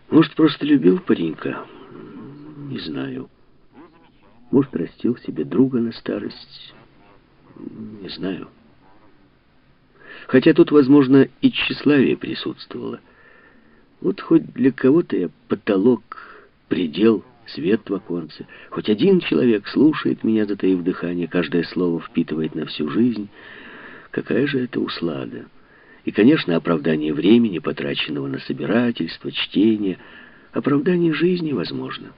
Может, просто любил паренька? Не знаю. Может, растил себе друга на старость? Не знаю. Хотя тут, возможно, и тщеславие присутствовало. Вот хоть для кого-то я потолок, предел, свет в оконце. Хоть один человек слушает меня, затаив дыхание, каждое слово впитывает на всю жизнь. Какая же это услада? И, конечно, оправдание времени, потраченного на собирательство, чтение, оправдание жизни возможно.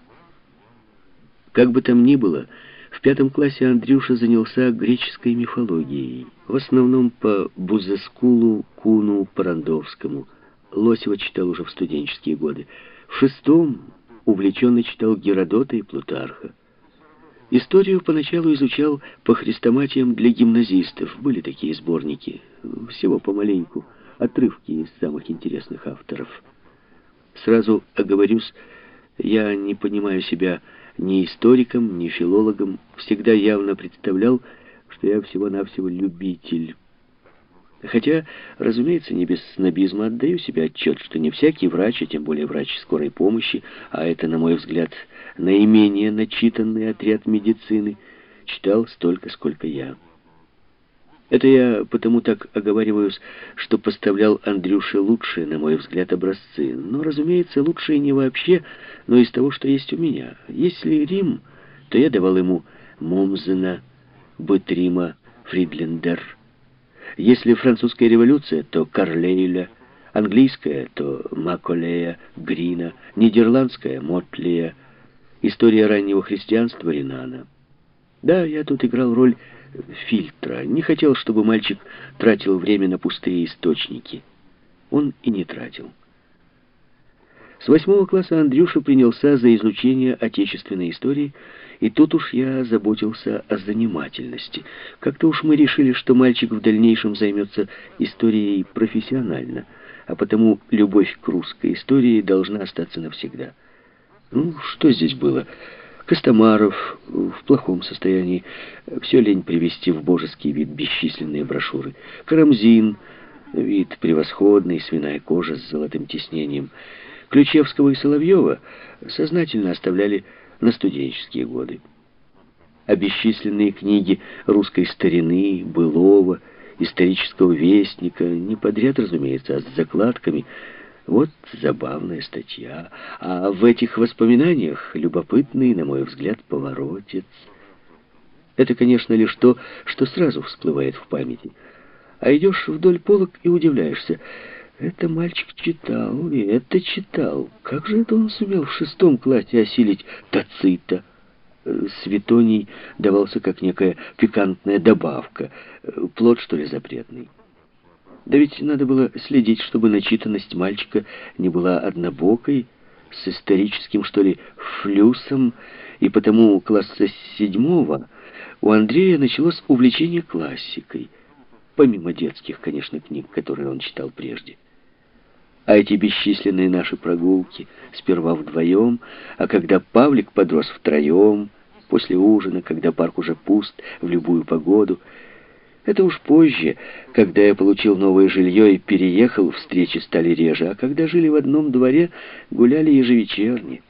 Как бы там ни было, в 5 классе Андрюша занялся греческой мифологией, в основном по Бузескулу, Куну, Парандовскому. Лосева читал уже в студенческие годы. В 6 увлеченно читал Геродота и Плутарха. Историю поначалу изучал по хрестоматиям для гимназистов. Были такие сборники, всего помаленьку, отрывки из самых интересных авторов. Сразу оговорюсь, я не понимаю себя ни историком, ни филологом. Всегда явно представлял, что я всего-навсего любитель. Хотя, разумеется, не без снобизма отдаю себе отчет, что не всякий врач, а тем более врач скорой помощи, а это, на мой взгляд, наименее начитанный отряд медицины, читал столько, сколько я. Это я потому так оговариваюсь, что поставлял Андрюше лучшие, на мой взгляд, образцы. Но, разумеется, лучшие не вообще, но из того, что есть у меня. Если Рим, то я давал ему Момзена, быт Рима, Фридлендер. Если французская революция, то Карлейля, английская, то Маколея, Грина, нидерландская, Мотлия, история раннего христианства, Ренана. Да, я тут играл роль фильтра. Не хотел, чтобы мальчик тратил время на пустые источники. Он и не тратил. С 8 класса Андрюша принялся за изучение отечественной истории, и тут уж я заботился о занимательности. Как-то уж мы решили, что мальчик в дальнейшем займется историей профессионально, а потому любовь к русской истории должна остаться навсегда. Ну, что здесь было? Костомаров в плохом состоянии, все лень привести в божеский вид бесчисленные брошюры. Карамзин, вид превосходный, свиная кожа с золотым тиснением. Ключевского и Соловьева сознательно оставляли на студенческие годы. А бесчисленные книги русской старины, былого, исторического вестника, не подряд, разумеется, а с закладками. Вот забавная статья. А в этих воспоминаниях любопытный, на мой взгляд, поворотец. Это, конечно, лишь то, что сразу всплывает в памяти. А идешь вдоль полок и удивляешься. Это мальчик читал, и это читал. Как же это он сумел в 6 классе осилить Тацита? Светоний давался как некая пикантная добавка. Плод, что ли, запретный? Да ведь надо было следить, чтобы начитанность мальчика не была однобокой, с историческим, что ли, флюсом, и потому класса с 7 у Андрея началось увлечение классикой, помимо детских, конечно, книг, которые он читал прежде. А эти бесчисленные наши прогулки, сперва вдвоем, а когда Павлик подрос втроем, после ужина, когда парк уже пуст, в любую погоду, это уж позже, когда я получил новое жилье и переехал, встречи стали реже, а когда жили в одном дворе, гуляли ежевечерне.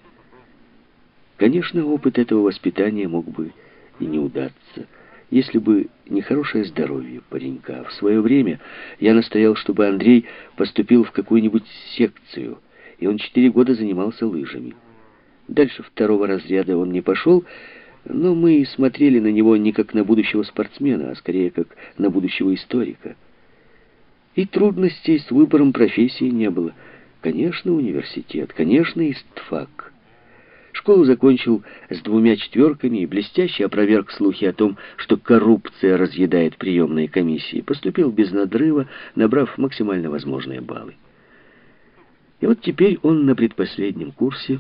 Конечно, опыт этого воспитания мог бы и не удаться, если бы не хорошее здоровье паренька. В свое время я настоял, чтобы Андрей поступил в какую-нибудь секцию, и он 4 года занимался лыжами. Дальше 2 разряда он не пошел, но мы смотрели на него не как на будущего спортсмена, а скорее как на будущего историка. И трудностей с выбором профессии не было. Конечно, университет, конечно, истфак. Школу закончил с 2 четверками и блестяще опроверг слухи о том, что коррупция разъедает приемные комиссии. Поступил без надрыва, набрав максимально возможные баллы. И вот теперь он на предпоследнем курсе,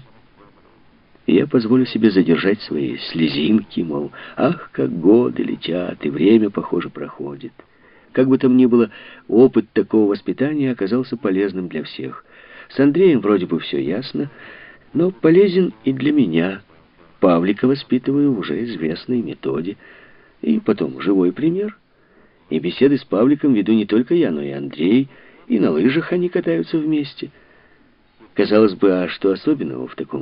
и я позволю себе задержать свои слезинки, мол, ах, как годы летят, и время, похоже, проходит. Как бы там ни было, опыт такого воспитания оказался полезным для всех. С Андреем вроде бы все ясно, но полезен и для меня. Павлика воспитываю в уже известной методе. И потом живой пример. И беседы с Павликом веду не только я, но и Андрей. И на лыжах они катаются вместе. Казалось бы, а что особенного в таком